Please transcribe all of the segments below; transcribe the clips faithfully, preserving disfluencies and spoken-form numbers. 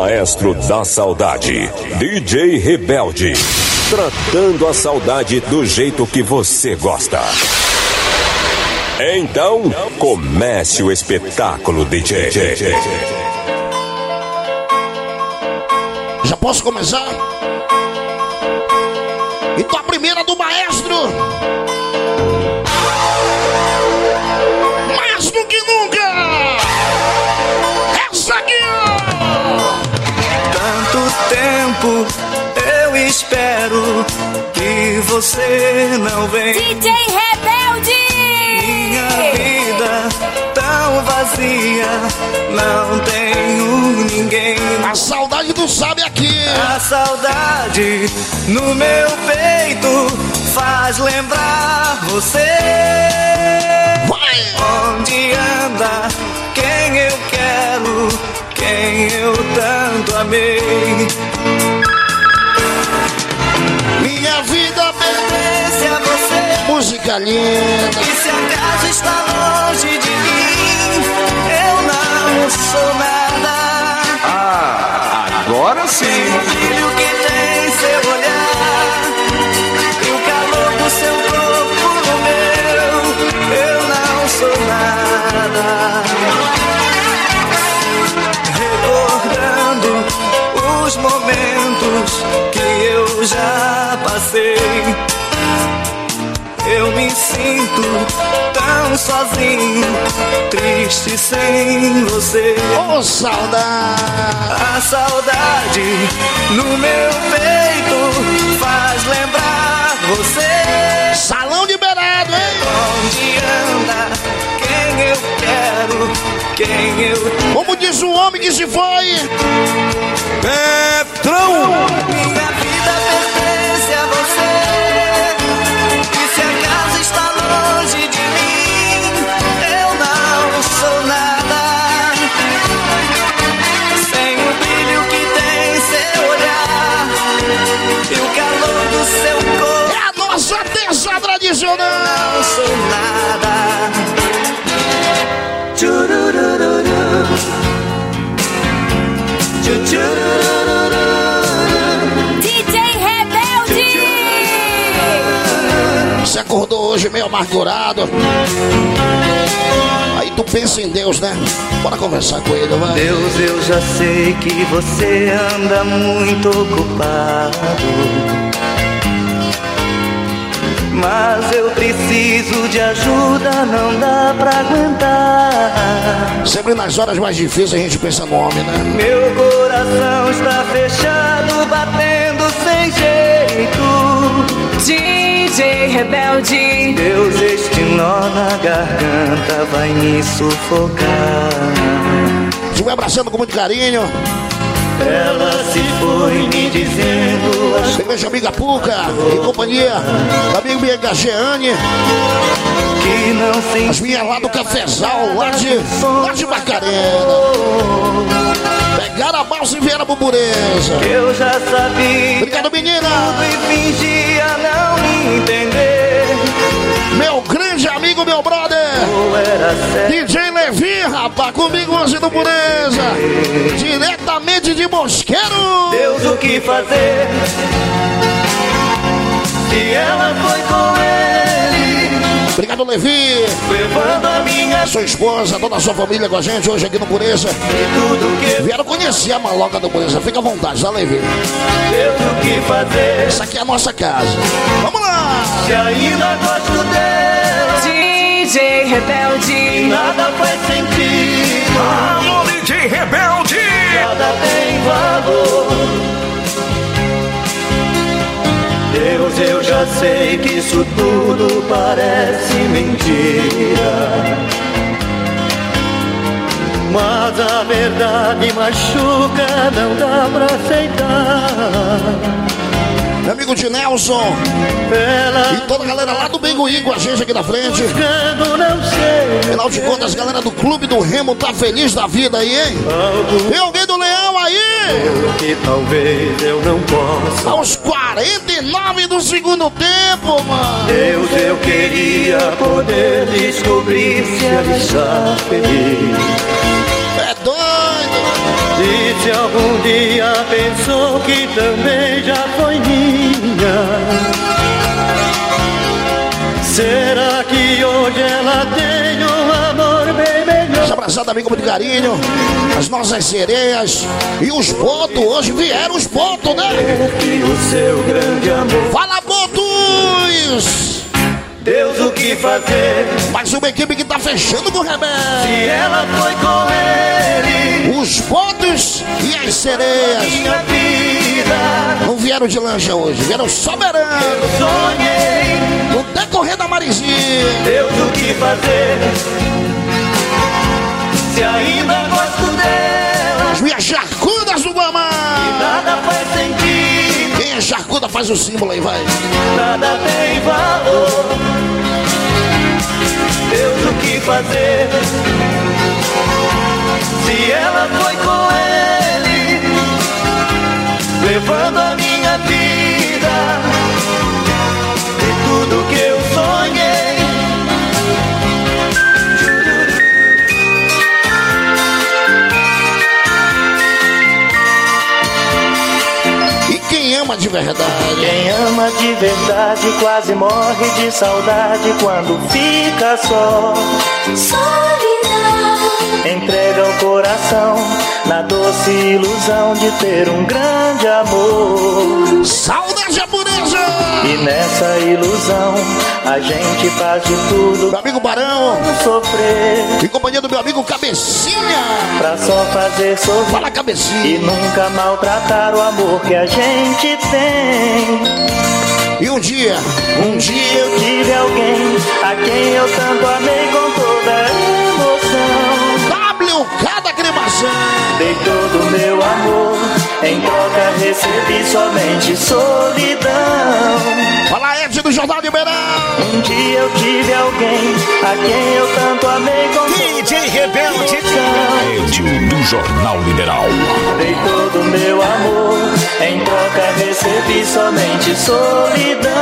Maestro da Saudade, D J Rebelde, tratando a saudade do jeito que você gosta. Então, comece o espetáculo, D J. Já posso começar? Então a primeira do maestro. Mais do que nunca. Essa aqui, ó. Tanto tempo eu espero que você não vem. D J Rebelde. Minha vida tão vazia, não tenho ninguém. A saudade do sabe aqui. A saudade no meu peito faz lembrar você. Vai! Onde anda quem eu quero, quem eu tanto amei. Minha vida Pertence a você. música linda. E se acaso está longe de mim, eu não sou nada. Ah, agora sim. O brilho que tem seu olhar e o calor do seu corpo no meu, eu não sou nada. Recordando os momentos que eu já passei, eu me sinto tão sozinho, triste sem você. Ô, saudade! A saudade no meu peito faz lembrar você. Salão liberado, hein? Onde anda quem eu quero, quem eu... Como diz o homem que se foi. Petrão! Minha vida pertence a você. E se acaso está longe de mim, eu não sou nada. Sem o brilho que tem seu olhar e o calor do seu corpo, É a nossa dança tradicional. não sou nada. Tchururururu. Tchururururu. D J Rebelde. Você acordou hoje meio amargurado. Aí tu pensa em Deus, né? Bora conversar com ele, vai. Deus, eu já sei que você anda muito ocupado, mas eu preciso de ajuda, não dá pra aguentar. Sempre nas horas mais difíceis a gente pensa no homem, né? Meu coração está fechado, batendo sem jeito. D J Rebelde. Deus, este nó na garganta vai me sufocar. Te vai abraçando com muito carinho. Ela se foi me dizendo as Cerveja Amiga Puca, em companhia da amiga minha Gageane. que não sentia. As minhas lá do Cafezal, lá de, lá de Macarena. Pegaram a balsa e vieram pro Pureza. Eu já sabia Obrigado, menina. tudo e fingia não me entender. Meu grande amigo, meu brother Ou era sério, D J Levi, rapaz, comigo hoje no Pureza. Diretamente de Mosqueiro. Deus, o que fazer? Se ela foi com ele, Obrigado, Levi. levando a minha Sua esposa, toda a sua família com a gente hoje aqui no Pureza. e tudo que Vieram conhecer a maloca do Pureza. Fica à vontade, tá, Levi? Deus, o que fazer? Essa aqui é a nossa casa. Vamos lá! Se ainda gosto dela, D J Rebelde. nada faz sentido, Alô, D J Rebelde! nada tem valor. Deus, eu já sei que isso tudo parece mentira, mas a verdade machuca, não dá pra aceitar. Meu amigo de Nelson Ela e toda a galera lá do Benguí com a gente aqui na frente. buscando, não sei. Afinal de contas, a galera do Clube do Remo tá feliz da vida aí, hein? Algo Tem alguém do Leão aí? que talvez eu não possa. Aos quarenta e nove do segundo tempo, mano. Deus, eu queria poder descobrir se ela está feliz. É doido. E Se algum dia pensou que também já foi minha, será que hoje ela tem um amor bem melhor? Abraçado, amigo, muito carinho. As nossas sereias e os botos. Hoje vieram os botos, né? Que o seu grande amor. Fala, botos! Deus, o que fazer? Mais uma equipe que tá fechando com o Rebelde. Se ela foi com ele, os botos e as sereias. Minha vida. Não vieram de lancha hoje, vieram soberano. Eu sonhei no decorrer da Marizinha. Deus, o que fazer? Se ainda gosto dela. As minhas charcudas do Guamá. E nada faz sentido. Quem é charcuda faz o símbolo aí, vai. Nada tem valor. Deus, o que fazer? Se ela foi com ele, levando a minha vida e tudo que eu sonhei. Quem ama de verdade? Quem ama de verdade quase morre de saudade quando fica só. Solidão. Entrega o coração na doce ilusão de ter um grande amor. Saudade japonesa! E nessa ilusão a gente faz de tudo. Meu amigo Barão, sofrer. Em companhia do meu amigo Cabecinha. Pra só fazer sorrir. Fala, Cabecinha. E nunca maltratar o amor que a gente tem. E um dia, um dia eu tive alguém a quem eu tanto amei com toda a emoção. W K da cremação. Dei todo o meu amor, em troca recebi somente solidão. Fala, Ed do Jornal de Beirão. Um dia eu tive alguém a quem eu tanto amei com D J Rebelde. Ed do Jornal Liberal. Dei todo o meu amor, em troca recebi somente solidão.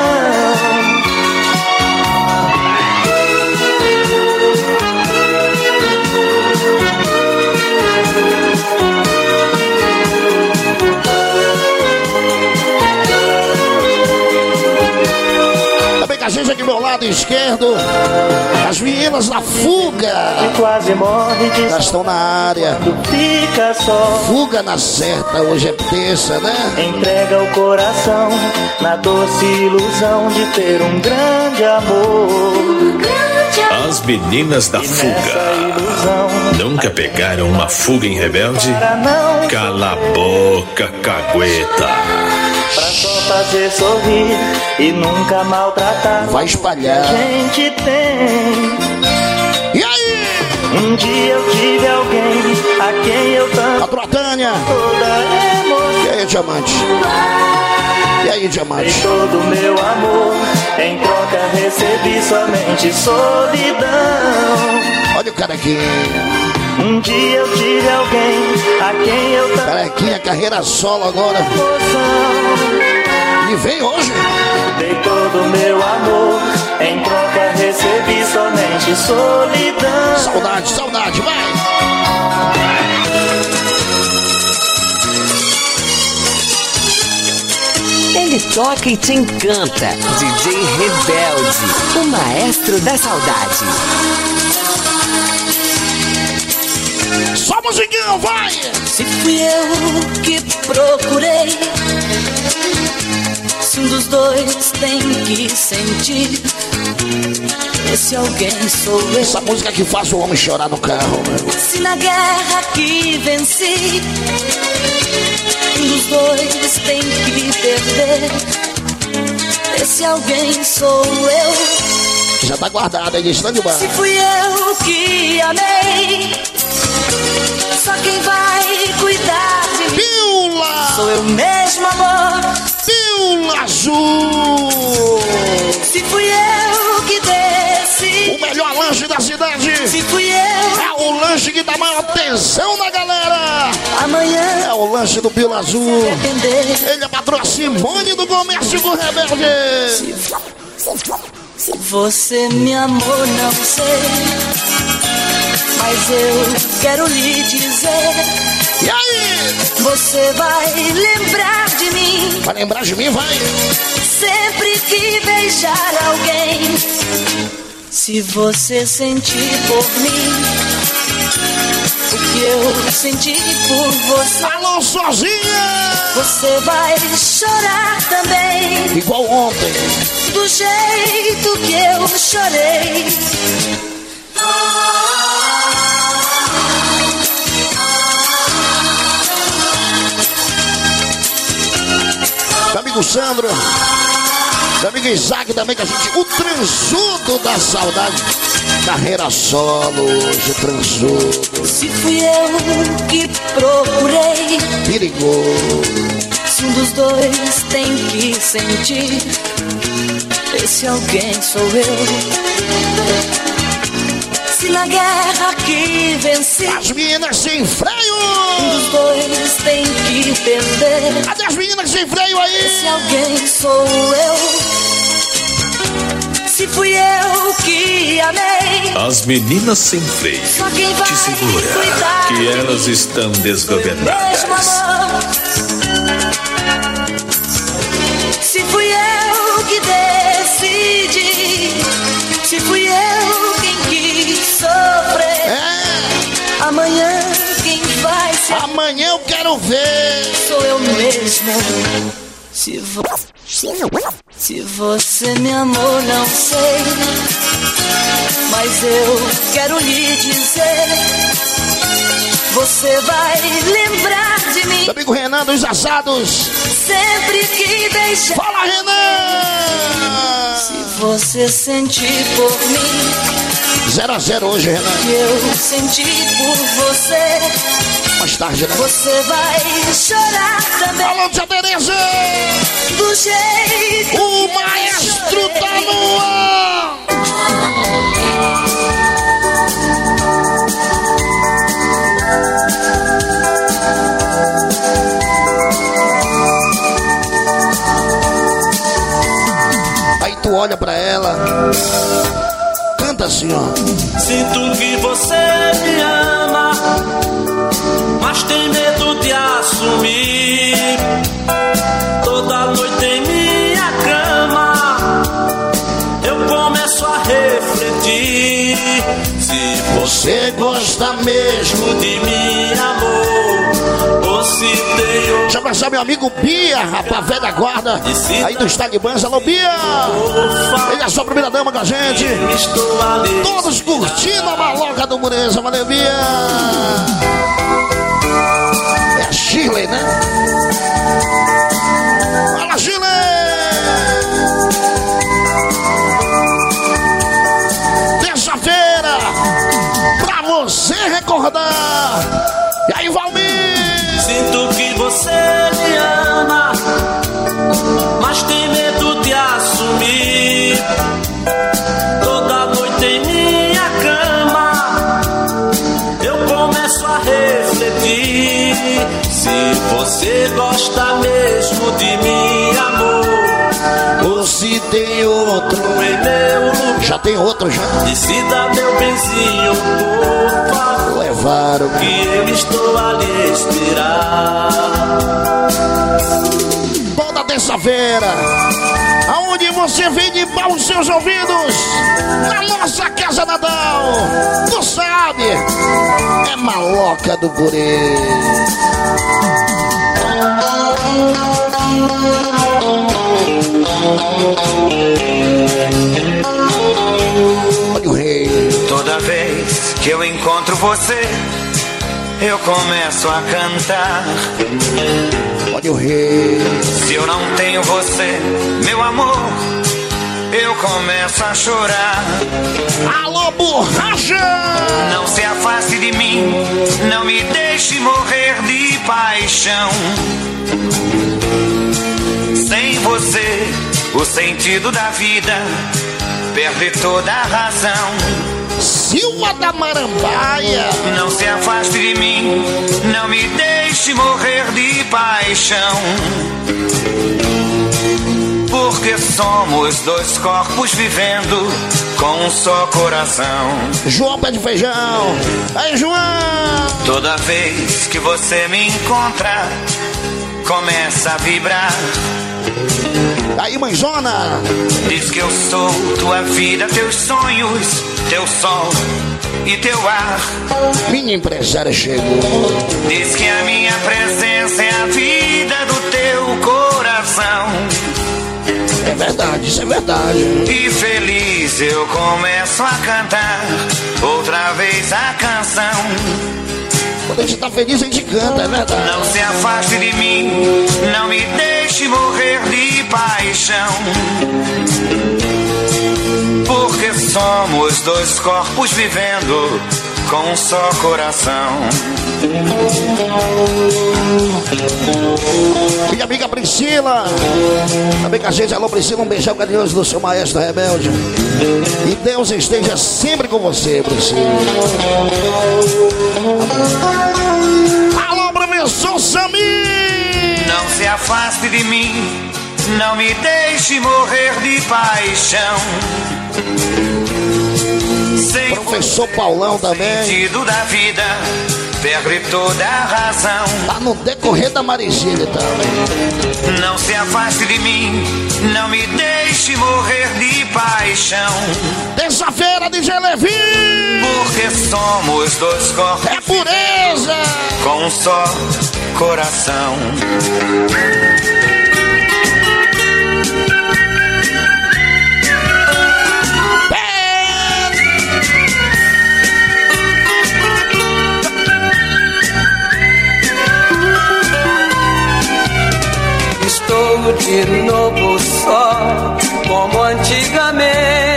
Também com a gente aqui do meu lado esquerdo, as meninas da Fuga. E quase morre de já estão na área. Fica só. Fuga na certa, hoje é terça, né? Entrega o coração na doce ilusão de ter um grande amor. As meninas da Fuga nunca pegaram uma fuga em Rebelde? Cala a boca, cagueta. Pra só fazer sorrir e nunca maltratar. Vai espalhar. A gente tem. E aí? Um dia eu tive alguém a quem eu tanto. A Trotânia. Toda emoção. E aí, Diamante? E aí, Diamante? E todo o meu amor, em troca recebi somente solidão. Olha o cara aqui. Um dia eu tive alguém a quem eu tanto. Carequinha, carreira solo agora. E vem hoje. Dei todo o meu amor, em troca recebi somente solidão. Saudade, saudade, vai. Ele toca e te encanta. D J Rebelde, o maestro da saudade. Só musiquinha, vai! Se fui eu que procurei, se um dos dois tem que sentir, esse alguém sou eu. Essa música que faz o homem chorar no carro, meu. Se na guerra que venci, um dos dois tem que perder, esse alguém sou eu. Já tá guardado aí, está de bar. Se fui eu que amei, só quem vai cuidar de mim Pílula! sou eu mesmo, amor. Pílula azul! Se fui eu que desci, O melhor lanche da cidade! se fui eu, É o lanche que dá maior atenção da galera! amanhã É o lanche do Pílula Azul! arrepender. Ele é patroa Simone do Comércio com Rebelde! Se você me amou, não sei, mas eu quero lhe dizer, E aí? Você vai lembrar de mim. Vai lembrar de mim, vai. Sempre que beijar alguém. Se você sentir por mim o que eu senti por você. Alô, sozinha! Você vai chorar também. Igual ontem. Do jeito que eu chorei. Meu amigo Sandro, meu amigo Isaac também, que a gente... O transudo da saudade. Carreira solo, hoje o transudo. Se fui eu que procurei, perigoso. Se um dos dois tem que sentir, esse alguém sou eu. Se na guerra que venci, as meninas sem freio, um dos dois tem que entender. Cadê as meninas sem freio aí? Esse alguém sou eu. Se fui eu que amei, as meninas sem freio, só quem vai te segura, que elas estão desgovernadas. Se fui eu que decidi, se fui eu quem quis sofrer, é. Amanhã quem vai se... Amanhã eu quero ver. Sou eu mesmo. Se, vo... se você me amou, não sei, mas eu quero lhe dizer, você vai lembrar de mim. Meu amigo Renan dos Assados. Sempre que deixar. Fala, Renan! Se você sentir por mim zero a zero hoje, Renan. Que eu senti por você. Mais tarde, né? Você vai chorar também. Alô, tia Tereza! Do jeito o maestro tá no ar! Aí tu olha pra ela, canta assim, ó. Sinto que você me ama, mas tem medo de assumir. Toda noite em minha cama eu começo a refletir. Se você gosta mesmo de mim, amor, ou se tem... Deixa eu abraçar meu amigo Bia, rapaz, velha guarda aí do Stag Bans. Alô, Bia! Ele é a sua primeira dama com a gente. Todos curtindo a maloca do Mureza. Valeu, Bia! É a Shirley, né? Fala, Shirley! Terça-feira, pra você recordar. E aí, Valmir? Sinto que você me ama, mas tem medo de assumir. Toda noite em minha cama eu começo a refletir. Se você gosta mesmo de mim, amor, ou se tem outro em meu lugar. Já tem outro, já. Decida, meu benzinho, por favor, levaram que eu estou a lhe esperar. Toda terça-feira, aonde você vem limpar os seus ouvidos, na nossa Casa Natal, tu sabe, é maloca do Guri. Olha o rei. Toda vez que eu encontro você, eu começo a cantar. Olha o rei. Se eu não tenho você, meu amor, eu começo a chorar. Alô, borracha! Não se afaste de mim, não me deixe morrer de paixão. Sem você, o sentido da vida perde toda a razão. Silva da Marambaia. Não se afaste de mim, não me deixe morrer de paixão. Por Porque somos dois corpos vivendo com um só coração. João Pé de Feijão. Aí, João! Toda vez que você me encontra, começa a vibrar. Aí, mãezona! Diz que eu sou tua vida, teus sonhos, teu sol e teu ar. Minha empresária chegou. Diz que a minha presença é a vida do teu coração. É verdade, isso é verdade. E feliz eu começo a cantar outra vez a canção. Quando a gente tá feliz, a gente canta, é verdade. Não se afaste de mim, não me deixe morrer de paixão. Porque somos dois corpos vivendo com um só coração. Minha amiga Priscila. Amiga gente, alô Priscila, um beijão carinhoso do seu maestro rebelde. E Deus esteja sempre com você, Priscila. Alô, professor Samir. Não se afaste de mim, não me deixe morrer de paixão. Sem professor Paulão também. Sentido da vida, perde toda a razão. Tá no decorrer da Marigília também. Não se afaste de mim, não me deixe morrer de paixão. Terça-feira, D J Levi. Porque somos dois corpos. É pureza. Com um só coração. Estou de novo só, como antigamente.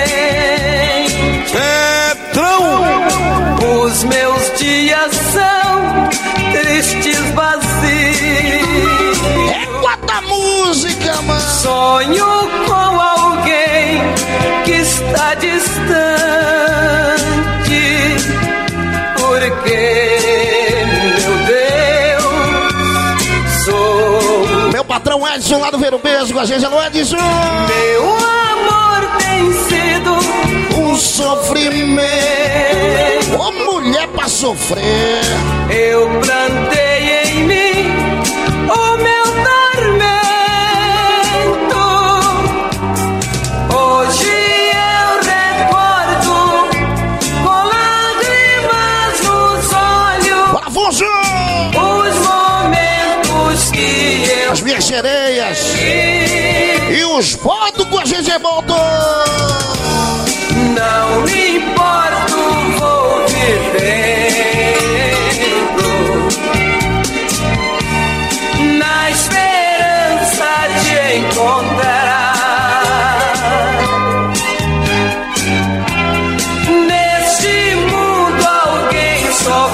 Petrão! Os meus dias são tristes, vazios. É quanta música, mano! Sonho com alguém que está distante, porque, meu Deus, sou... Meu patrão Edson lá do Ver o Beijo com a gente, alô Edson! Meu amor tem sido um sofrimento. Ô mulher pra sofrer. Eu plantei em mim o meu tormento. Hoje eu recordo com lágrimas nos olhos. Bora, Afonso! Os momentos que eu... As minhas sereias e os botos com a gente voltou. Não me importo, vou vivendo na esperança de encontrar neste mundo alguém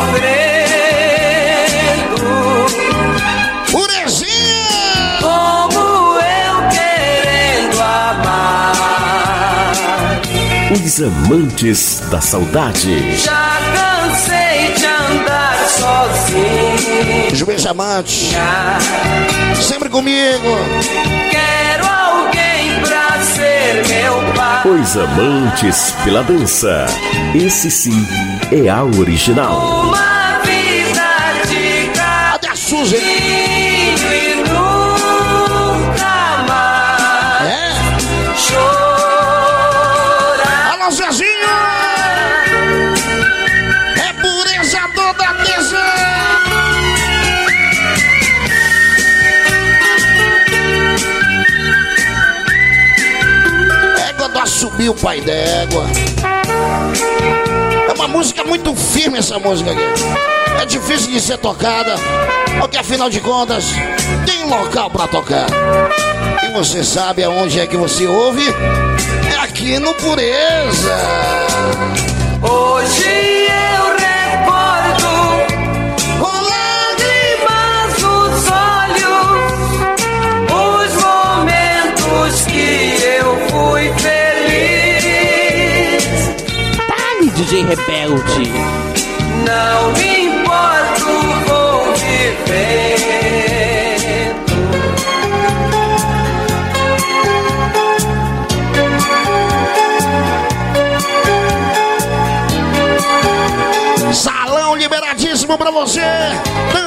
sofrendo. Purezinha! Como eu querendo amar. Os amantes da saudade. Já cansei de andar sozinho. Os meus amantes, sempre comigo. Quero alguém pra ser meu pai. Os amantes pela dança. Esse sim é a original. Uma vida de Cadê a Suzy? e nunca mais É? chorar. Alô, Zezinho! É pureza toda mesa! Égua do Assumir o Pai d'Égua. É uma música muito firme essa música aqui. É difícil de ser tocada, porque afinal de contas tem local pra tocar. E você sabe aonde é que você ouve? É aqui no Pureza. Hoje eu recordo com lágrimas nos olhos os momentos que eu fui feliz. Dale, D J Rebelde. Não me importo, vou vivendo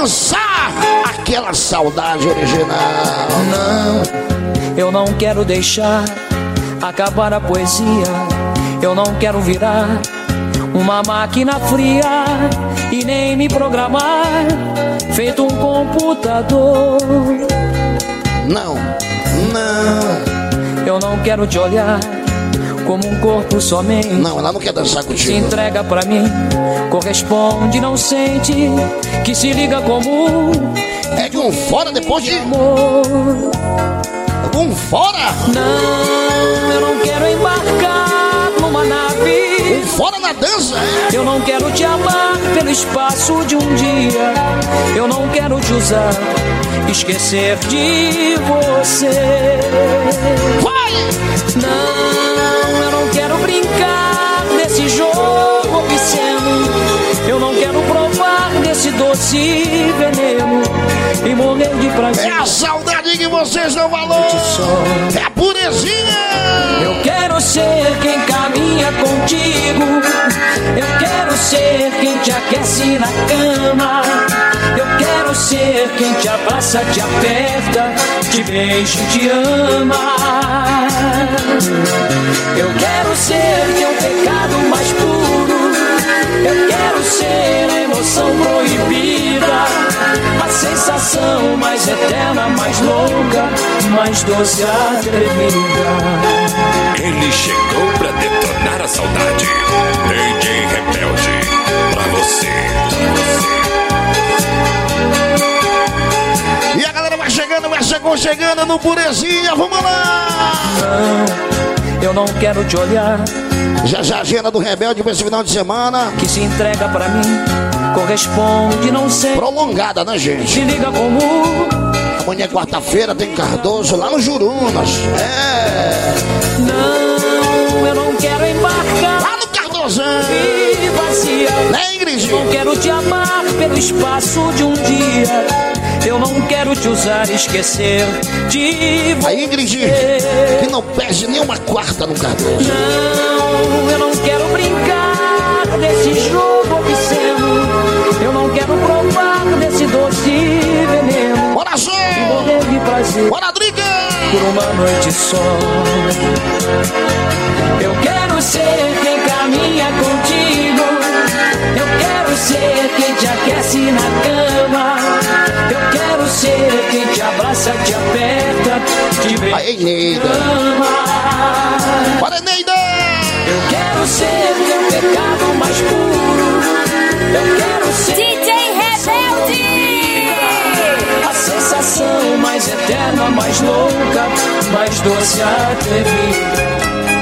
dançar aquela saudade original. Não, eu não quero deixar acabar a poesia. Eu não quero virar uma máquina fria e nem me programar feito um computador. Não, não. Eu não quero te olhar como um corpo somente. Não, ela não quer dançar contigo. Se entrega pra mim, corresponde, não sente, que se liga como é de um fora depois de amor. Um fora? Não, eu não quero embarcar numa nave. Um fora na dança, é? Eu não quero te amar pelo espaço de um dia. Eu não quero te usar, esquecer de você. Vai! Não, eu não quero brincar nesse jogo obsceno. Eu não quero provar desse doce veneno e morrer de prazer. É a saudade que vocês dão valor. É a purezinha. Eu quero ser quem caminha contigo. Eu quero ser quem te aquece na cama. Eu quero ser quem te abraça, te aperta, te beija e te ama. Eu quero ser teu pecado mais puro. Eu quero ser a emoção proibida, a sensação mais eterna, mais louca, mais doce, atrevida. Ele chegou pra detonar a saudade. D J Rebelde, pra você, pra você. E a galera vai chegando, vai chegando, chegando no Purezinha, vamos lá! Não, eu não quero te olhar. Já já a agenda do Rebelde pra esse final de semana. Que se entrega pra mim, corresponde, não sei. Prolongada, né, gente? Se liga como amanhã, quarta-feira, tem Cardoso lá no Jurunas. É. Não, eu não quero embarcar lá no Cardozão. E vazia. Né, Ingrid? Não quero te amar pelo espaço de um dia. Eu não quero te usar, esquecer de você. A Ingrid, que não perde nenhuma quarta no Cardoso. Não, eu não quero brincar desse jogo obsceno. Eu não quero provar desse doce veneno. Bora, Zé! E morrer de prazer. Bora, Driga! Por uma noite só. Eu quero ser quem caminha contigo. Eu quero ser quem te aquece na cama. Eu quero ser quem te abraça, te aperta, te beija. Aí, Neida! Bora, Neida! Eu quero ser teu pecado mais puro. Eu quero ser D J Rebelde. A sensação mais eterna, mais louca, mais doce, atrevida.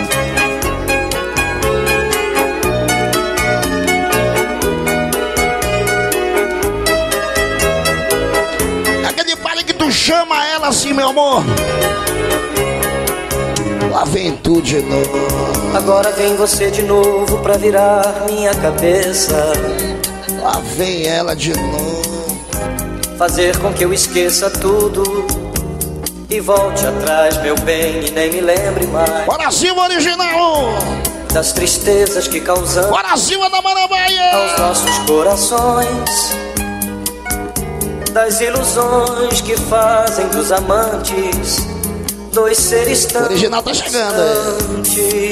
Aquele baile que tu chama ela assim, meu amor. Lá vem tu de novo. Agora vem você de novo pra virar minha cabeça. Lá vem ela de novo. Fazer com que eu esqueça tudo e volte atrás, meu bem, e nem me lembre mais. Bora cima, original! Das tristezas que causamos. Bora cima da Marabaia! Aos nossos corações. Das ilusões que fazem dos amantes dois seres tão o original tá chegando.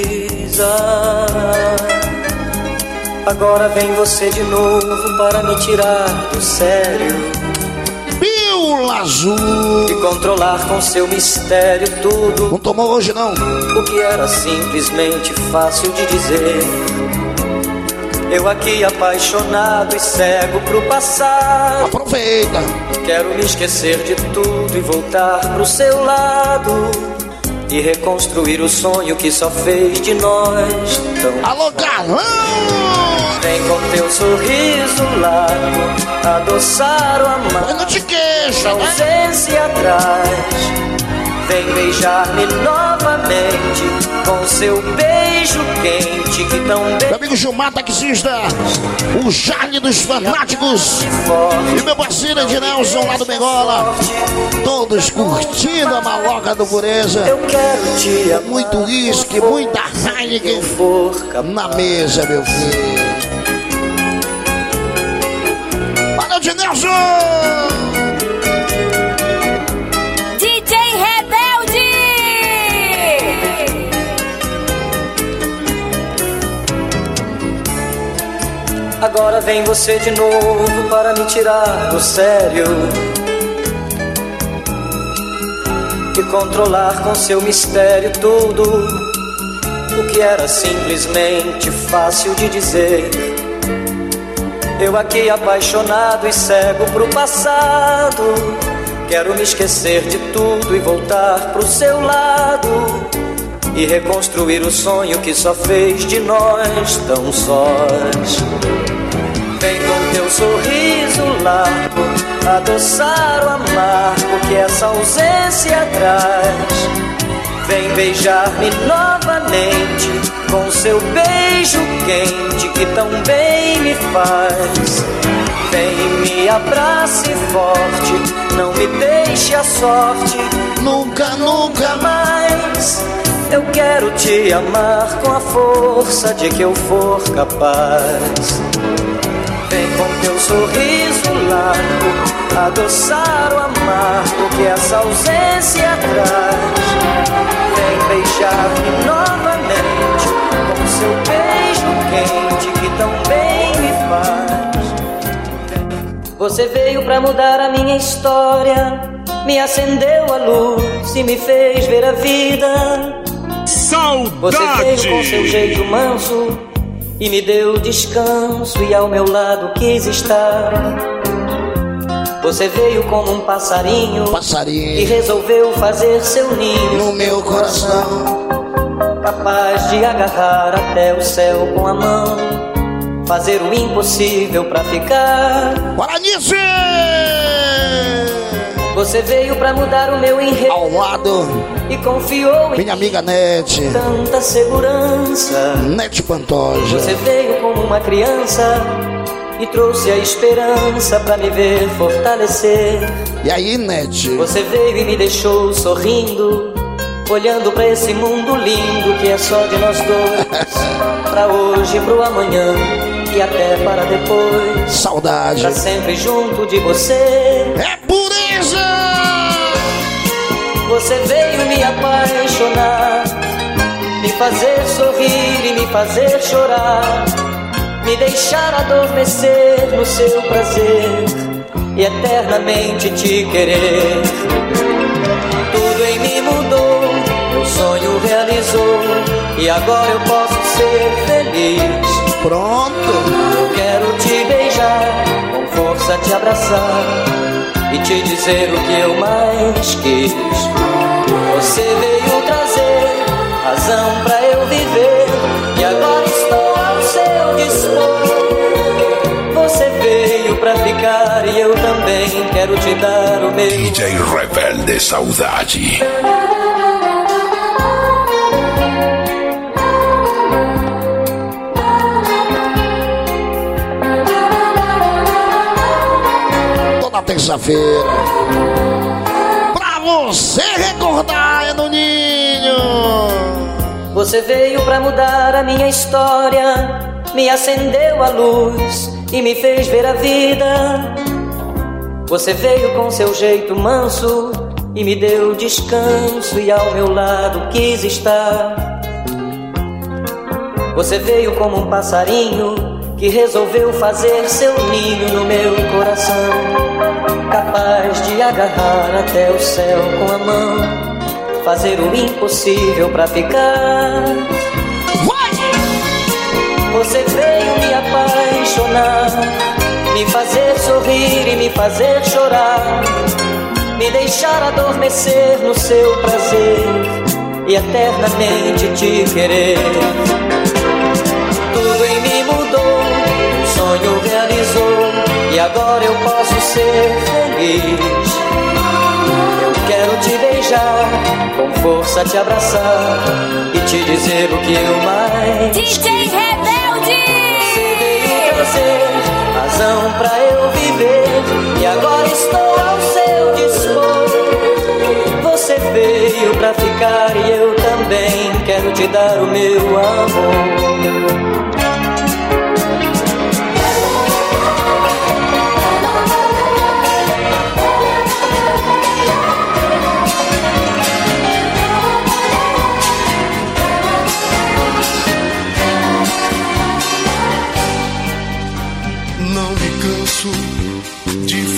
Ah, agora vem você de novo para me tirar do sério. Pílula azul. E controlar com seu mistério tudo. Não tomou hoje, não? O que era simplesmente fácil de dizer. Eu aqui apaixonado e cego pro passado. Aproveita. Quero me esquecer de tudo e voltar pro seu lado e reconstruir o sonho que só fez de nós tão. Alô, galão! Vem com teu sorriso largo adoçar o amar. Mas não te queixa, a ausência atrás. Vem beijar-me novamente com seu beijo quente que tão bem. Meu amigo Gilmar Taxista, o Charlie dos Fanáticos e meu parceiro Ednelson lá do Bengola, todos curtindo a maloca do Pureza. Eu quero te amar. Muito uísque, muita Heineken na mesa, meu filho. Olha, Rebelde, Nelson! D J Rebelde! Agora vem você de novo para me tirar do sério e controlar com seu mistério tudo o que era simplesmente fácil de dizer. Eu aqui apaixonado e cego pro passado, quero me esquecer de tudo e voltar pro seu lado e reconstruir o sonho que só fez de nós tão sós. Vem com teu sorriso largo adoçar o amargo que essa ausência traz. Vem beijar-me novamente com seu beijo quente que tão bem me faz. Vem e me abrace forte, não me deixe a sorte, nunca, nunca mais. Eu quero te amar com a força de que eu for capaz. Vem com teu sorriso largo adoçar o amargo que essa ausência traz. Vem beijar-me novamente com seu beijo quente que tão bem me faz. Você veio pra mudar a minha história, me acendeu a luz e me fez ver a vida. Saudade! Você veio com seu jeito manso e me deu descanso e ao meu lado quis estar. Você veio como um passarinho, passarinho e resolveu fazer seu ninho no meu coração, capaz de agarrar até o céu com a mão, fazer o impossível pra ficar. Guaranice! Você veio pra mudar o meu enredo ao lado e confiou em minha amiga Nete, tanta segurança. Nete Pantoja. Você veio como uma criança e trouxe a esperança pra me ver fortalecer. E aí, Nete? Você veio e me deixou sorrindo, olhando pra esse mundo lindo que é só de nós dois. Pra hoje e pro amanhã e até para depois. Saudade. Pra sempre junto de você. É pureza! Você veio me apaixonar, me fazer sorrir e me fazer chorar, me deixar adormecer no seu prazer e eternamente te querer. Tudo em mim mudou, meu sonho realizou e agora eu posso ser feliz. Pronto! Eu quero te beijar, com força te abraçar e te dizer o que eu mais quis. Você veio trazer razão pra eu viver e agora estou ao seu dispor. Você veio pra ficar e eu também quero te dar o meu D J Rebelde Saudade. Toda terça-feira pra você recordar, é no Ninho. Você veio pra mudar a minha história, me acendeu a luz e me fez ver a vida. Você veio com seu jeito manso e me deu descanso e ao meu lado quis estar. Você veio como um passarinho que resolveu fazer seu ninho no meu coração, capaz de agarrar até o céu com a mão, fazer o impossível pra ficar. Você veio me apaixonar, me fazer sorrir e me fazer chorar, me deixar adormecer no seu prazer e eternamente te querer. Tudo em mim mudou, um sonho realizou e agora eu posso ser feliz. Eu quero te beijar, com força te abraçar e te dizer o que eu mais D J Rebelde! Você veio trazer razão pra eu viver e agora estou ao seu dispor. Você veio pra ficar e eu também quero te dar o meu amor.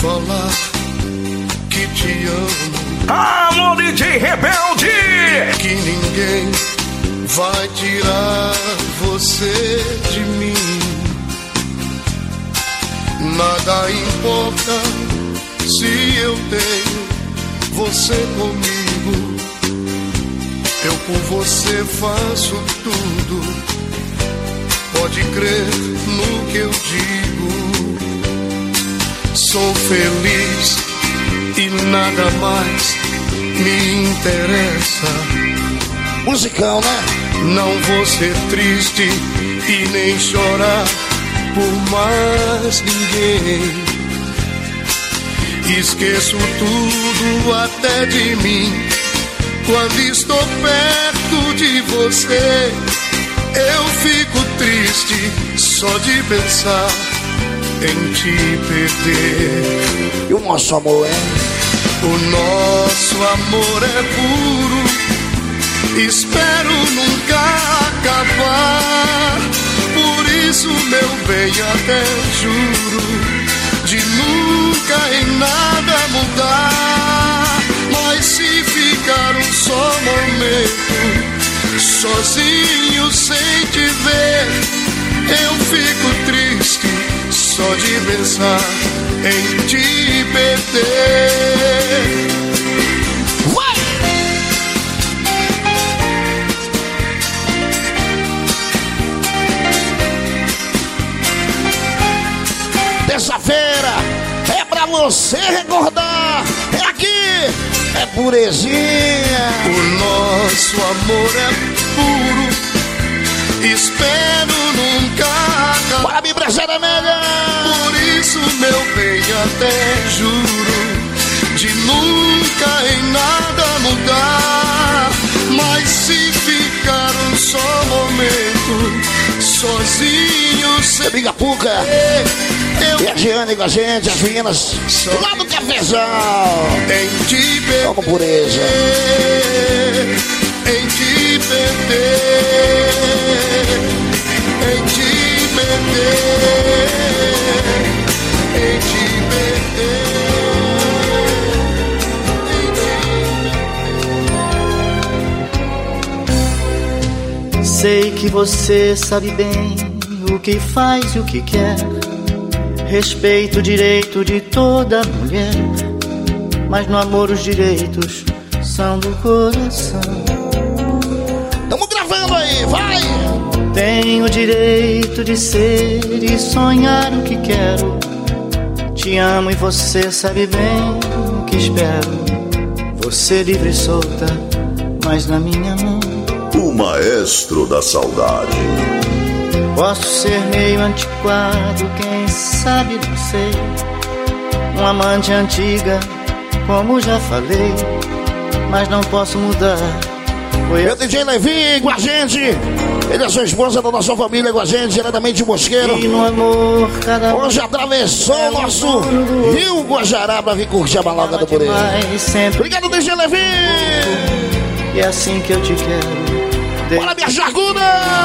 falar que te amo. Alô, D J Rebelde! Que ninguém vai tirar você de mim. Nada importa se eu tenho você comigo. Eu por você faço tudo. Pode crer no que eu digo. Sou feliz e nada mais me interessa. Musicão, né? Não vou ser triste e nem chorar por mais ninguém. Esqueço tudo até de mim. Quando estou perto de você, eu fico triste só de pensar em te perder. E o nosso amor, hein? O nosso amor é puro, espero nunca acabar. Por isso, meu bem, até juro de nunca em nada mudar. Mas se ficar um só momento sozinho sem te ver, eu fico triste só de pensar em te perder. Vai! Terça-feira é pra você recordar. É aqui, é purezinha. O nosso amor é puro, espero nunca acabar. Bora, me empresária melhor. Por isso, meu bem, até juro de nunca em nada mudar. Mas se ficar um só momento sozinho sem Amiga Puca eu... e a Giane com a gente, as meninas lá do cafezal. Em te perder, como pureza, em te perder, em te perder, em te perder. Sei que você sabe bem o que faz e o que quer. Respeito o direito de toda mulher, mas no amor os direitos são do coração. Tamo gravando aí, vai! Tenho o direito de ser e sonhar o que quero. Te amo e você sabe bem o que espero. Você livre e solta, mas na minha mão. O maestro da saudade. Posso ser meio antiquado, quem sabe não sei. Um amante antiga, como já falei, mas não posso mudar. Foi Meu D J Levi com a gente. Ele é sua esposa da nossa família com a gente, diretamente de Mosqueiro. E no amor, cada hoje atravessou o nosso Rio Guajará pra vir curtir a maloca do Pureza. Obrigado, D J Levi. E é assim que eu te quero. Bora, minha jarguna!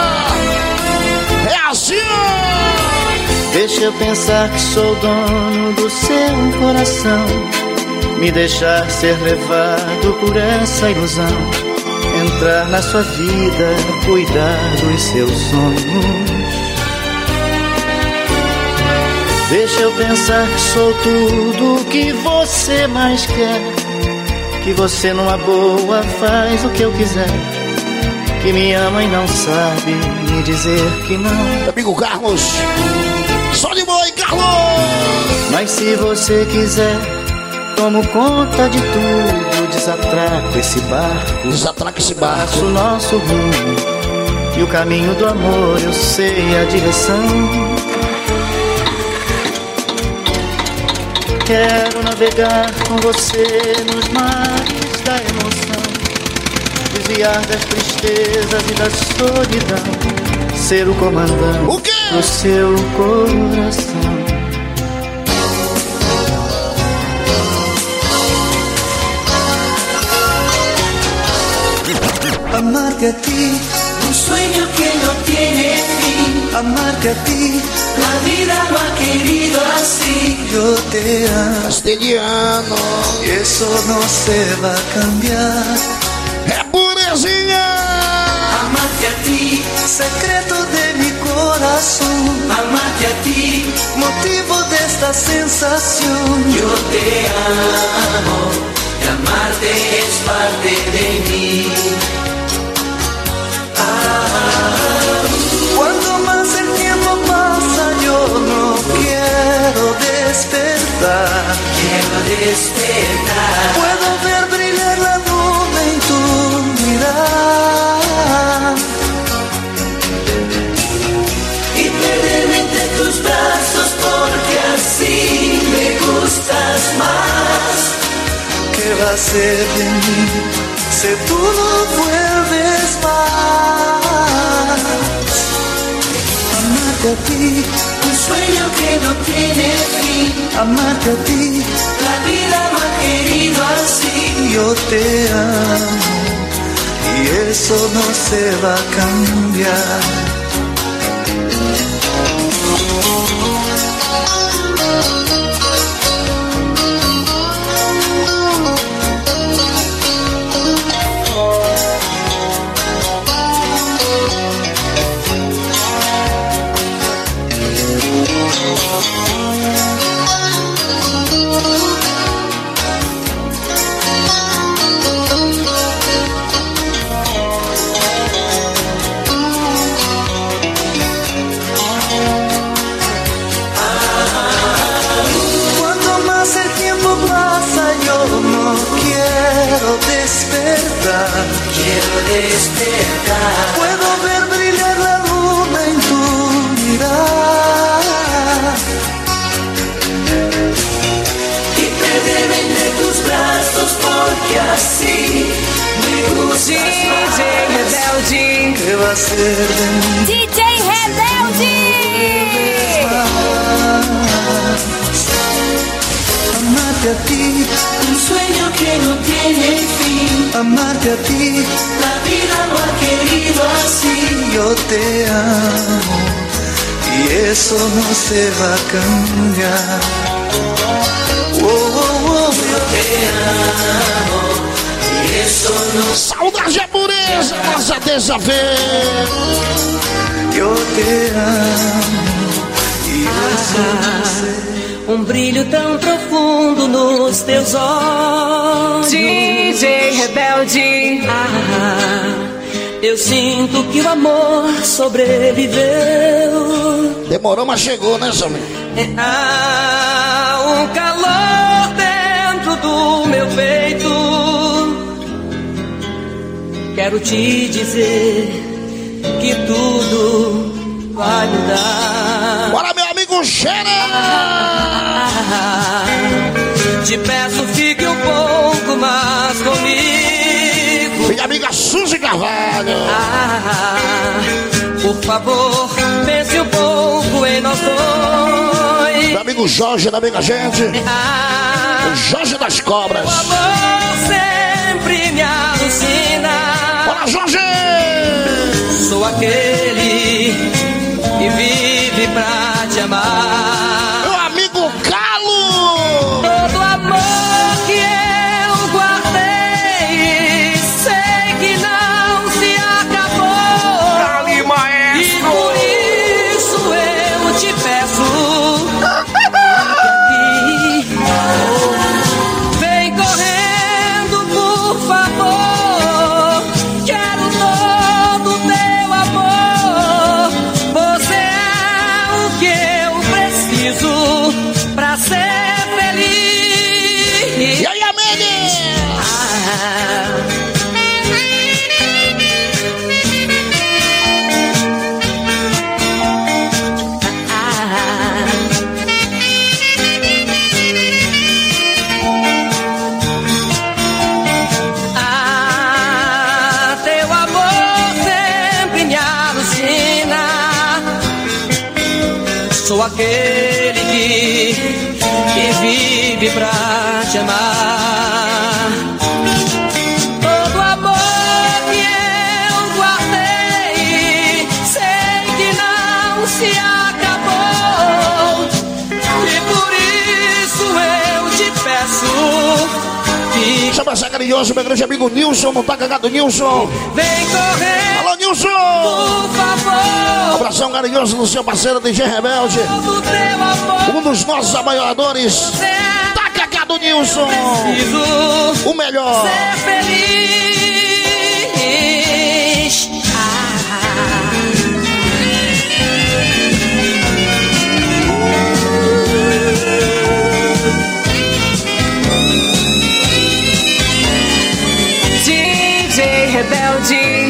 É assim! Deixa eu pensar que sou dono do seu coração. Me deixar ser levado por essa ilusão. Entrar na sua vida, cuidar dos seus sonhos. Deixa eu pensar que sou tudo o que você mais quer. Que você numa boa faz o que eu quiser. Que me ama e não sabe me dizer que não. Amigo Carlos, só de boi, Carlos! Mas se você quiser, tomo conta de tudo. Desatraco esse barco. Desatraco esse barco. Faço o nosso rumo. E o caminho do amor, eu sei a direção. Quero navegar com você nos mares da emoção. Desviar das tristezas e da solidão. Ser o comandante o quê? do seu coração. Amarte a ti, un sueño que no tiene fin. amarte a ti. La vida no ha querido así. Yo te amo. Castelhano. Y eso no se va a cambiar. É purezinha. Amarte a ti, secreto de mi corazón. Amarte a ti, motivo de esta sensación. Yo te amo, y amarte es parte de mí. Ah, cuando más el tiempo pasa, yo no quiero despertar. Quiero despertar. Puedo ver brillar la luna en tu mirar. Y perderme entre tus brazos porque así me gustas más. ¿Qué va a ser de mí si tú no vuelves más? Amarte a ti, un sueño que no tiene fin. Amarte a ti, la vida no ha querido así. Yo te amo y eso no se va a cambiar. Despertar, quiero despertar. Puedo ver brillar la luna en tu mirar. Y perderme entre tus brazos porque así me gustas más. D J Rebelde. ¿Qué va a ser de mí? D J Rebelde. Amarte a ti, un sueño que no tiene fin. Amarte a ti, la vida no ha querido así. Yo te amo y eso no se va a cambiar. Oh, oh, oh. Yo te amo y eso no. Saudade é pureza, nossa deixa ver. Eu te amo e isso não sei. Um brilho tão profundo nos teus olhos. D J Rebelde. Ah, eu sinto que o amor sobreviveu. Demorou, mas chegou, né, Samir? Há um calor dentro do meu peito. Quero te dizer que tudo vai mudar. Bora, meu amigo Xera! Te peço, fique um pouco mais comigo. Minha amiga Suzy Carvalho. Ah, por favor, pense um pouco em nós dois. Meu amigo Jorge, da amiga gente. Ah, o Jorge das Cobras. O amor sempre me alucina. Bora, Jorge! Sou aquele que vive pra te amar. Meu amigo Calo! Todo amor que eu guardei, sei que não se acabou. Dali, maestro! E por isso eu te peço, vem correndo, por favor. Quero todo o teu amor. Você é o que eu preciso pra ser feliz. E aí, Amelie? Ah. Ah, teu amor sempre me alucina. Sou aquele que, que vive pra te amar. Todo amor que eu guardei, sei que não Deixa eu passar carinhoso, meu grande amigo Nilson. Não tá cagado, Nilson? Vem correr. Alô, Nilson. Por favor. Abração carinhoso do seu parceiro D J Rebelde. Um dos nossos apoiadores. Tá cagado, Nilson. O melhor. Ser feliz. Ah. D J Rebelde.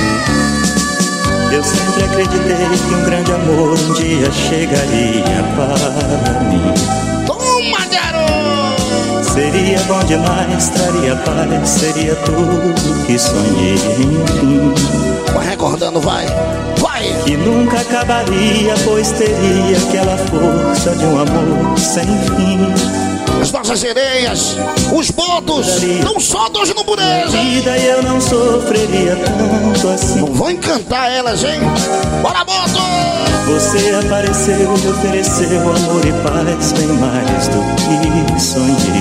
Eu sempre acreditei que um grande amor um dia chegaria para mim. Toma, garoto! Seria bom demais, traria paz, seria tudo que sonhei, enfim. Vai recordando, vai, vai! Que nunca acabaria, pois teria aquela força de um amor sem fim. As nossas sereias, os botos, não soltam hoje no pureza. Vida e eu não sofreria tanto assim. Não vou encantar elas, hein? Bora, boto! Você apareceu e ofereceu amor e paz, bem mais do que sonhei.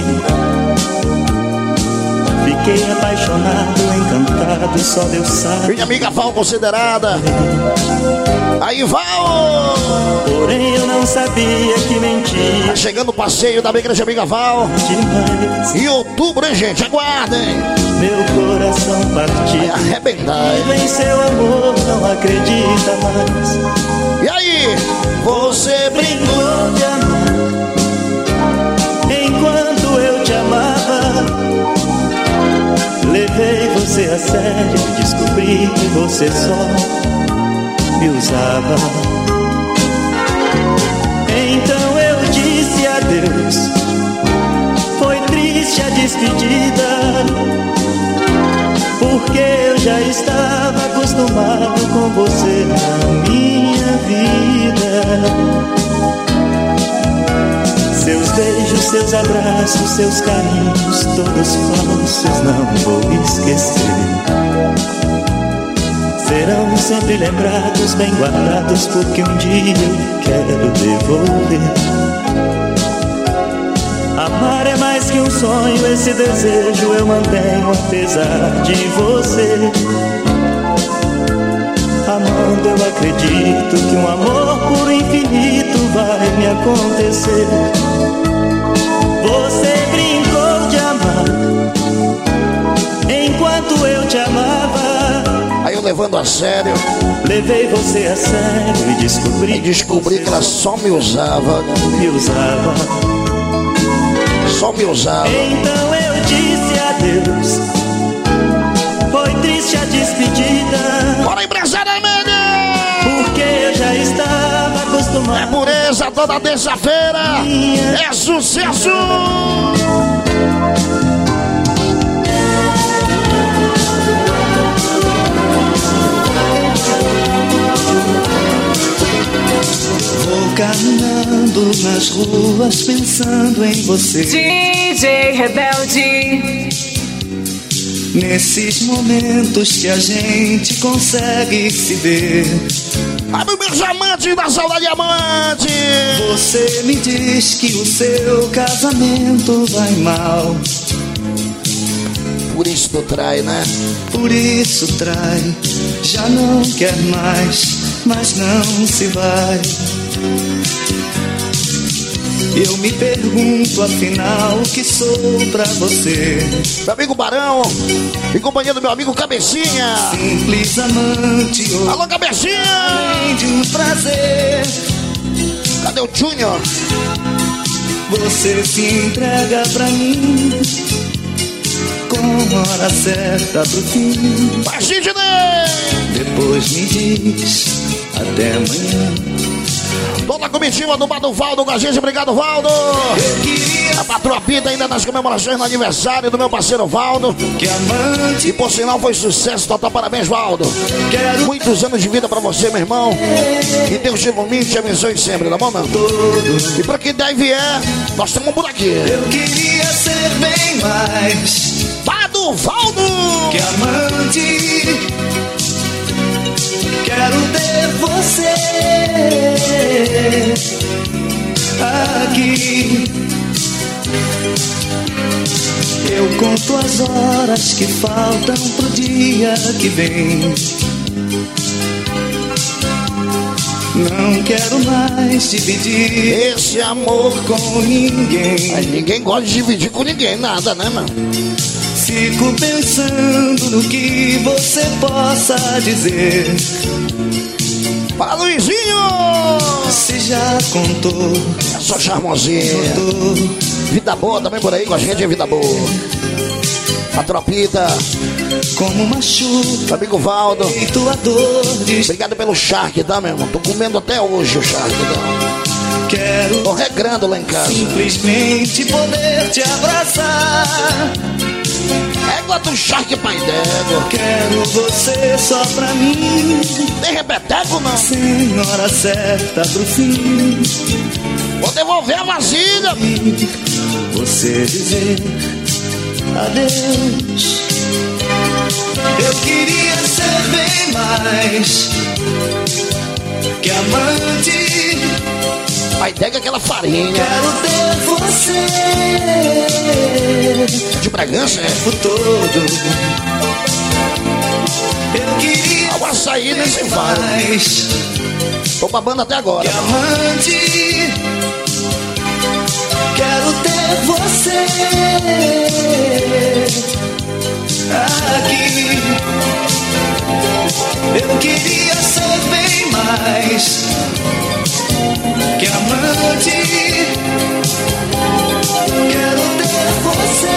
Fiquei apaixonado, encantado, só Deus sabe. Minha amiga Val considerada. Aí, Val! Porém eu não sabia que mentia. Tá chegando o passeio da minha grande amiga Val. Demais. Em outubro, hein, gente? Aguardem. Meu coração partiu. Vai arrebentar. E em seu amor não acredita mais. E aí? Você brincou de amar enquanto eu te amava. Levei você a sério e descobri que você só me usava. Então eu disse adeus. Foi triste a despedida, porque eu já estava acostumado com você na minha vida. Seus beijos, seus abraços, seus carinhos, todos falsos, não vou esquecer. Serão sempre lembrados, bem guardados, porque um dia eu quero devolver. Amar é mais que um sonho, esse desejo eu mantenho apesar de você. Amando eu acredito que um amor por infinito vai me acontecer. Você brincou de amar enquanto eu te amava. Aí eu levando a sério. Levei você a sério e descobri. E descobri que ela só me usava. Me usava. Só me usava. Então eu disse adeus. Foi triste a despedida. Bora, empresária amiga! Porque eu já estava acostumado. É pureza toda terça-feira. É sucesso! Vou caminhando nas ruas pensando em você. D J Rebelde. Nesses momentos que a gente consegue se ver. Ai, meus amantes da saudade amante. Você me diz que o seu casamento vai mal. Por isso tu trai, né? Por isso trai. Já não quer mais, mas não se vai. Eu me pergunto, afinal, o que sou pra você? Meu amigo Barão e companhia do meu amigo Cabecinha. Simples amante. Oh, alô, Cabecinha! Além de um prazer. Cadê o Júnior? Você se entrega pra mim com hora certa pro fim. Vai, Sidney! Depois me diz até amanhã. Toda a comitiva do Bar do Valdo com a gente, obrigado, Valdo. A patroa Pita ainda nas comemorações no aniversário do meu parceiro Valdo. E por sinal foi sucesso total, parabéns, Valdo. Muitos anos de vida pra você, meu irmão. Que Deus te ilumine e te abençoe sempre, tá bom, não? E pra quem der e vier, nós estamos por aqui. Eu queria ser bem mais Bar do Valdo. Que amante. Quero ter você aqui. Eu Eu conto as horas que faltam pro dia que vem. Não quero mais dividir esse amor com ninguém. Mas ninguém gosta de dividir com ninguém, nada, né, mano? Fico pensando no que você possa dizer. Para Luizinho! Se já contou, é só charmosinha. Contou. Vida boa também por aí com a gente, é vida boa. A tropita. Como machuca, amigo Valdo. De... Obrigado pelo charque, tá, meu irmão? Tô comendo até hoje o charque, tá? Quero. Tô regrando lá em casa. Simplesmente poder te abraçar. Égua do charque, pai d'égua. Quero você só pra mim. Tem repeteco, não? Senhora certa pro fim. Vou devolver a vasilha. Você dizer adeus. Eu queria ser bem mais que amante. Pai d'égua, aquela farinha. Quero ter você de Bragança, é? O todo. Eu queria o açaí nesse mais. Tô babando até agora. Que amante. Quero ter você aqui. Eu queria ser bem mais que amante. Quero ter você.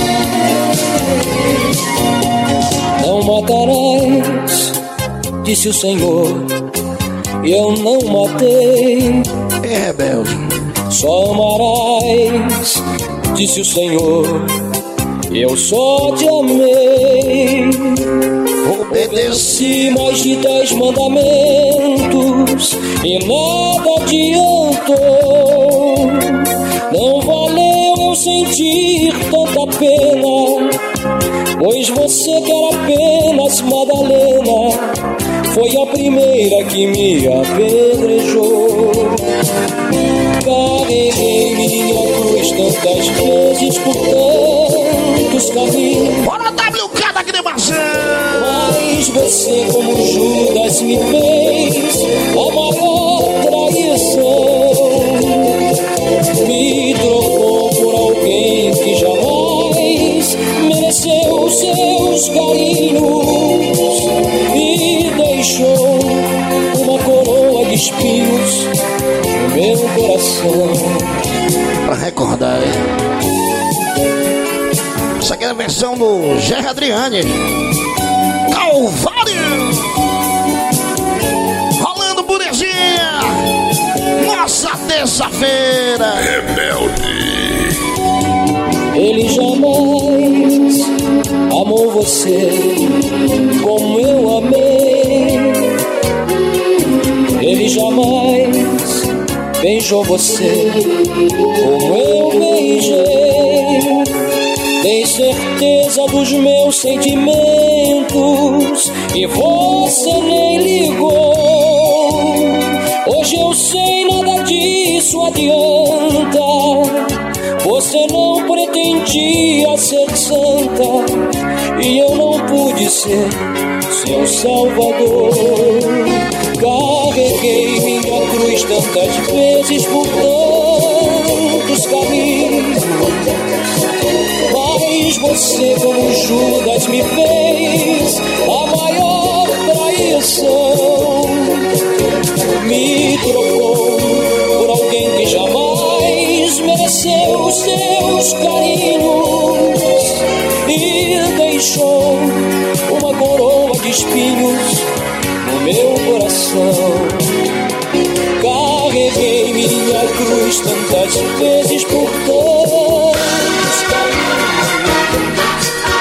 Não matarás, disse o Senhor, e eu não matei. É rebelde. Só amarás, disse o Senhor, e eu só te amei. Obedeci mais de dez mandamentos e nada adiantou. Não valeu eu sentir tanta pena, pois você que era apenas Madalena foi a primeira que me apedrejou. Carreguei minha cruz tantas vezes por tantos caminhos. Bora W K da animação! Mas você como Judas me fez a maior traição. Me trocou por alguém que jamais mereceu seus carinhos e deixou uma coroa de espinhos no meu coração. Pra recordar, hein? Essa aqui é a versão do Gerry Adriane. Calvário! Rolando Burezinha! Nossa terça-feira! Rebelde. Ele jamais amou você como eu amei. Ele jamais beijou você como eu beijei. Tem certeza dos meus sentimentos e você nem ligou. Hoje eu sei, nada disso adianta. Você não pretendia ser santa e eu não pude ser seu salvador. Carreguei minha cruz tantas vezes por tantos caminhos, mas você como Judas me fez a maior traição. Me trocou por alguém que jamais mereceu seus carinhos e deixou uma coroa de espinhos no meu coração. Carreguei minha cruz tantas vezes por tantos caminhos.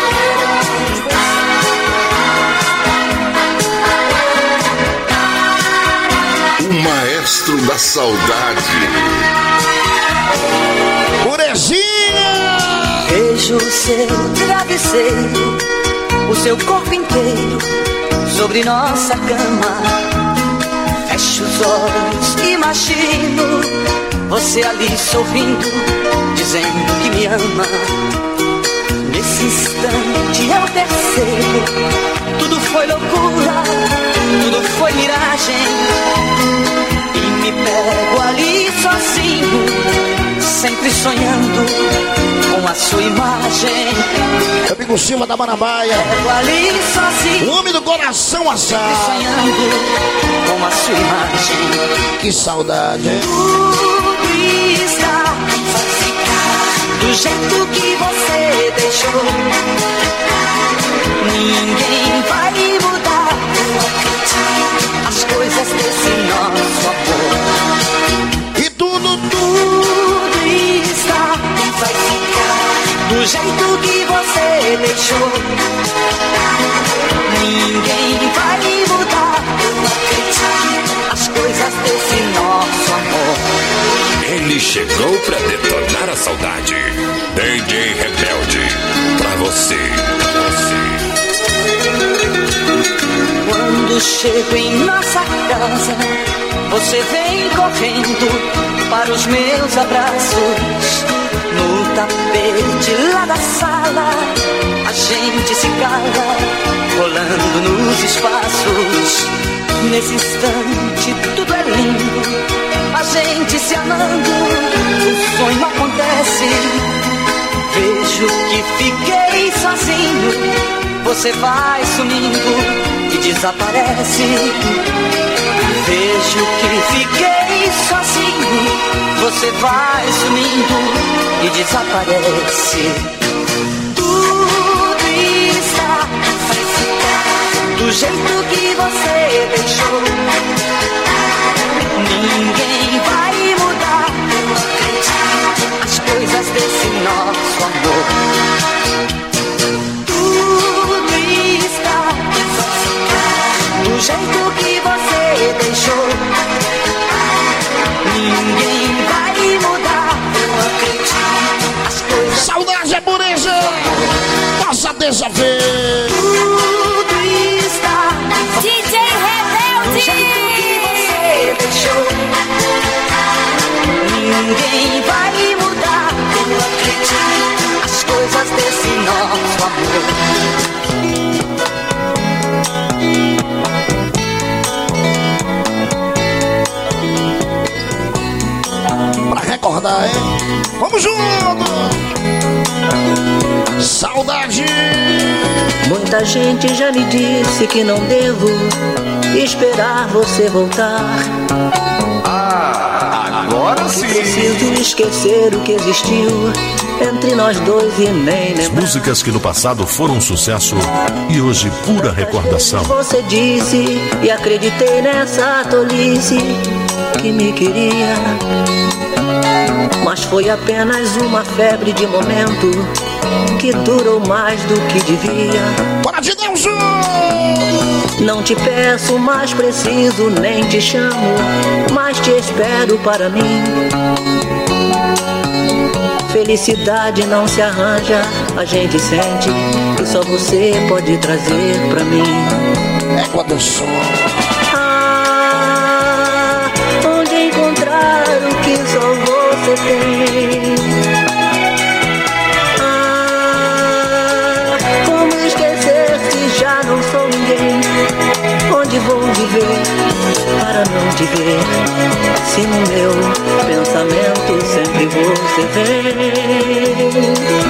O maestro da saudade. Purezinha! Vejo o seu travesseiro, o seu corpo inteiro sobre nossa cama. Fecho os olhos, imagino você ali sorrindo, dizendo que me ama. Nesse instante eu percebo, tudo foi loucura, tudo foi miragem. E me pego ali sozinho, sempre sonhando com a sua imagem. Meu amigo Silva da Manabaia, pego ali sozinho, o homem do coração assado, sonhando com a sua imagem. Que saudade, hein? Tudo está do jeito que você deixou. Ninguém vai mudar as coisas desse nosso amor. E tudo, tudo está do jeito que você deixou. Ninguém vai mudar as coisas desse nosso amor. Ele chegou pra detonar a saudade. D J Rebelde, pra você, pra você. Quando chego em nossa casa, você vem correndo para os meus abraços. No tapete lá da sala, a gente se cala, rolando nos espaços. Nesse instante tudo é lindo, a gente se amando, o sonho acontece. Vejo que fiquei sozinho, você vai sumindo e desaparece. Vejo que fiquei sozinho, você vai sumindo e desaparece. Tudo está do jeito que você deixou. Ninguém vai mudar as coisas desse nosso amor. Tudo está do jeito que você deixou. Ninguém vai mudar as coisas. Saudade é pureza, possa desaver. Tudo está D J Rebelde do jeito que você deixou. Ninguém vai mudar as coisas desse nosso amor. Pra recordar, hein? Vamos junto! Saudade! Muita gente já me disse que não devo esperar você voltar. Ah, agora sim! Preciso esquecer o que existiu entre nós dois e nem As lembrar. músicas que no passado foram um sucesso e hoje pura recordação. Você disse e acreditei nessa tolice que me queria, mas foi apenas uma febre de momento que durou mais do que devia. Bora de Deus! Não te peço, mas preciso, nem te chamo, mas te espero para mim. Felicidade não se arranja, a gente sente que só você pode trazer pra mim. É quando eu sou. Ah, onde encontrar o que só você tem? Ah, como esquecer se já não sou ninguém? Onde vou viver para não te ver? Se no meu pensamento sempre você vem.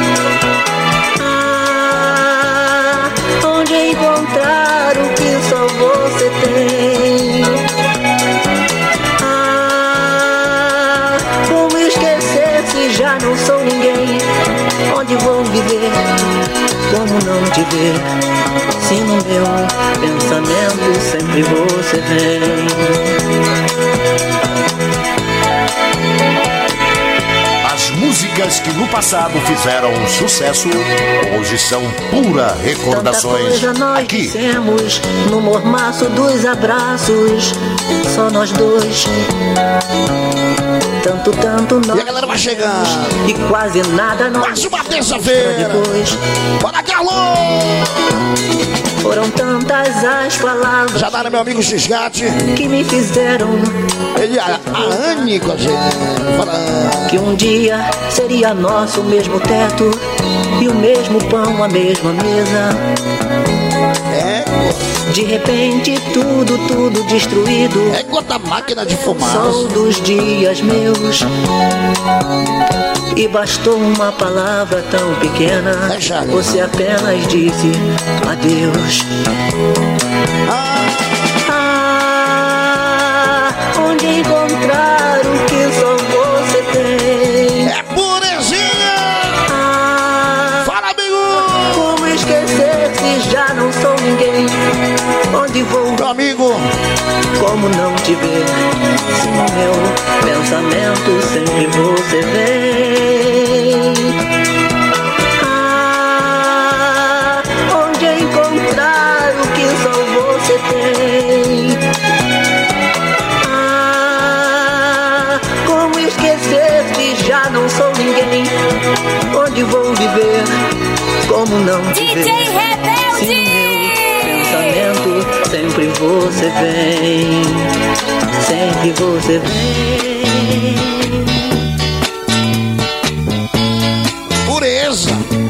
Ah, onde encontrar o que só você tem? Ah, como esquecer se já não sou ninguém? Onde vou viver? Como não te ver? Se no meu pensamento sempre você vem. As músicas que no passado fizeram um sucesso, hoje são pura recordações. Tanta coisa nós Aqui, dissemos no mormaço dos abraços, só nós dois. Tanto, tanto nós. E a galera vai chegando. E quase nada nós. Mais uma terça-feira. Depois. Bora, Carlos! Foram tantas as palavras. Já dá meu amigo X-Gatti que me fizeram. Ele, a, a Anne com a gente. Fala. Que um dia seria nosso o mesmo teto e o mesmo pão, a mesma mesa. É. De repente tudo, tudo destruído. É igual da máquina de fumar. São dos dias meus. E bastou uma palavra tão pequena. É, você apenas disse adeus. Ah. Ah, onde encontrar o que só você tem? É purezinha. Ah, fala, amigo. Como esquecer se já não sou ninguém? Onde vou, meu amigo? Como não te ver? Se no meu pensamento sempre você vem. Ah, onde encontrar o que só você tem? Ah, como esquecer se já não sou ninguém? Onde vou viver? Como não te ver? D J Rebelde! Sempre você vem, sempre você vem. Pureza.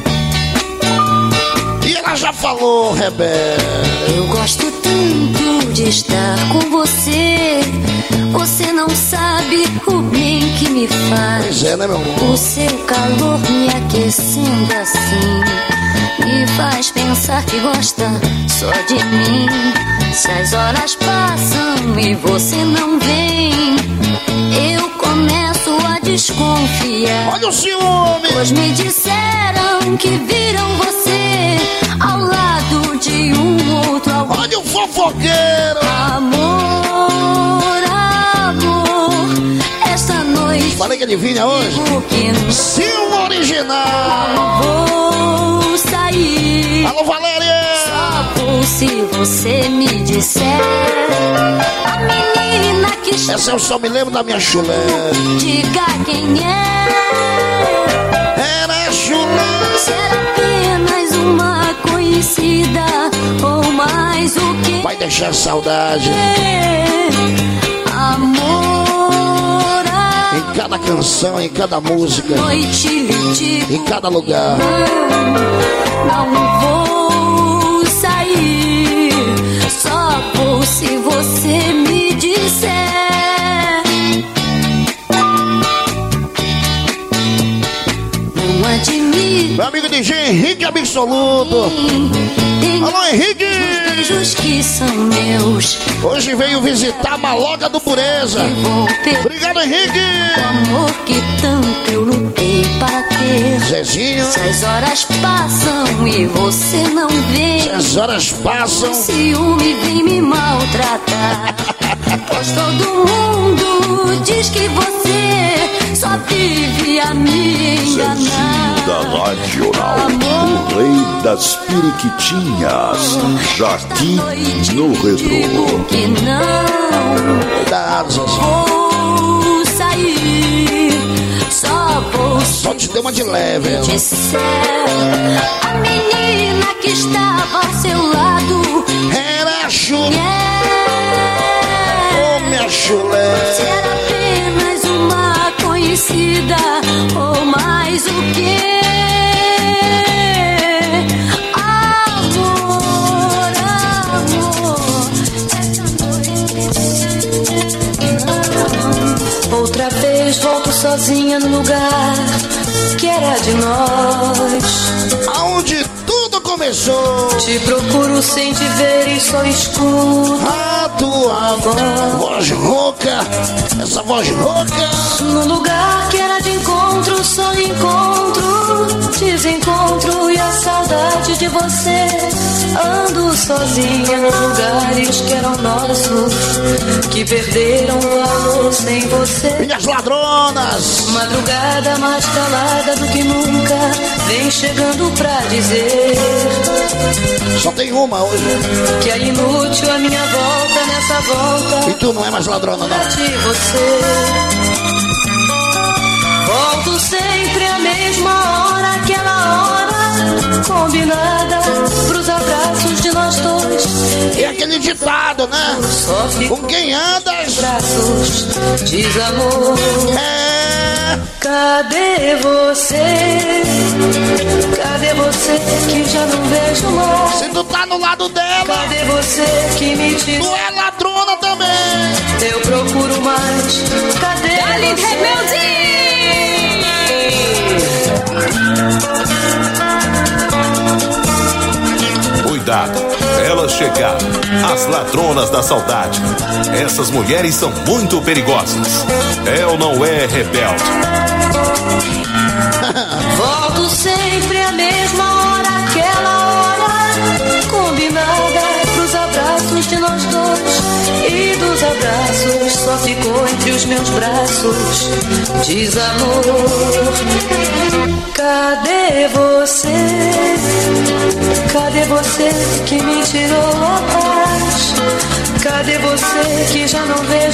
E ela já falou, Rebelde. Eu gosto tanto de estar com você. Você não sabe o bem que me faz. Pois é, né, meu amor? O seu calor me aquecendo assim me faz pensar que gosta só de mim. Se as horas passam e você não vem, eu começo a desconfiar. Olha o ciúme! Pois me disseram que viram você ao lado de um outro alguém. Olha o fofoqueiro! Amor, amor, esta noite. Falei que ele vinha hoje? Ciúme original! Vou sair. Alô, Valéria! Só vou se você me disser. A menina que está. Essa eu só me lembro da minha chulé. Diga quem é. Era chulé. Será apenas uma conhecida ou mais o que? Vai deixar saudade. Amor. Em cada canção, em cada música. Noite lhe digo. Em cada lugar. Não, não vou sair. Só vou se você me disser. Não admito. Meu amigo D J Henrique Absoluto. Alô, Henrique! Beijos que são meus. Hoje veio visitar a Maloca do Pureza. Obrigado, Henrique! O amor que tanto eu lutei para ter. Zezinho. Se as horas passam e você não vê. Se as horas passam. O ciúme vem me maltratar. Pois todo mundo diz que você só vive a me enganar. Zezinho da Radional, o rei das periquitinhas, já aqui no Retro. Que não vou sair, só vou só te deu uma de leve. Disser, a menina que estava ao seu lado era a chulé. Oh, minha chulé. Se era apenas uma conhecida ou mais o que? Amor, amor, essa noite. Outra vez volto sozinha no lugar que era de nós. Aonde tudo começou. Te procuro sem te ver e só escuto a tua voz. Voz rouca, essa voz rouca. No lugar que era de encontro, só encontro desencontro e a saudade de você. Ando sozinha nos lugares que eram nossos, que perderam valor sem você. Minhas ladronas. Madrugada mais calada do que nunca vem chegando pra dizer. Só tem uma hoje. Que é inútil a minha volta nessa volta. E tu não é mais ladrona, não? De você. Volto sempre à mesma hora, aquela hora combinada pros abraços de nós dois. E aquele aquele ditado, né? Com quem andas? Diz amor. É. Cadê você? Cadê você que já não vejo mais? Se tu tá no lado dela, cadê você que me tira? Tu é ladrona também. Eu procuro mais. Cadê Dali você? Rebelde! Cuidado, elas chegaram, as ladronas da saudade. Essas mulheres são muito perigosas. É ou não é, Rebelde? Volto sempre à mesma hora, aquela hora combinada pros abraços de nós dois. E dos abraços só ficou entre os meus braços. Diz amor, cadê você? Cadê você que me tirou a paz? Cadê você que já não vê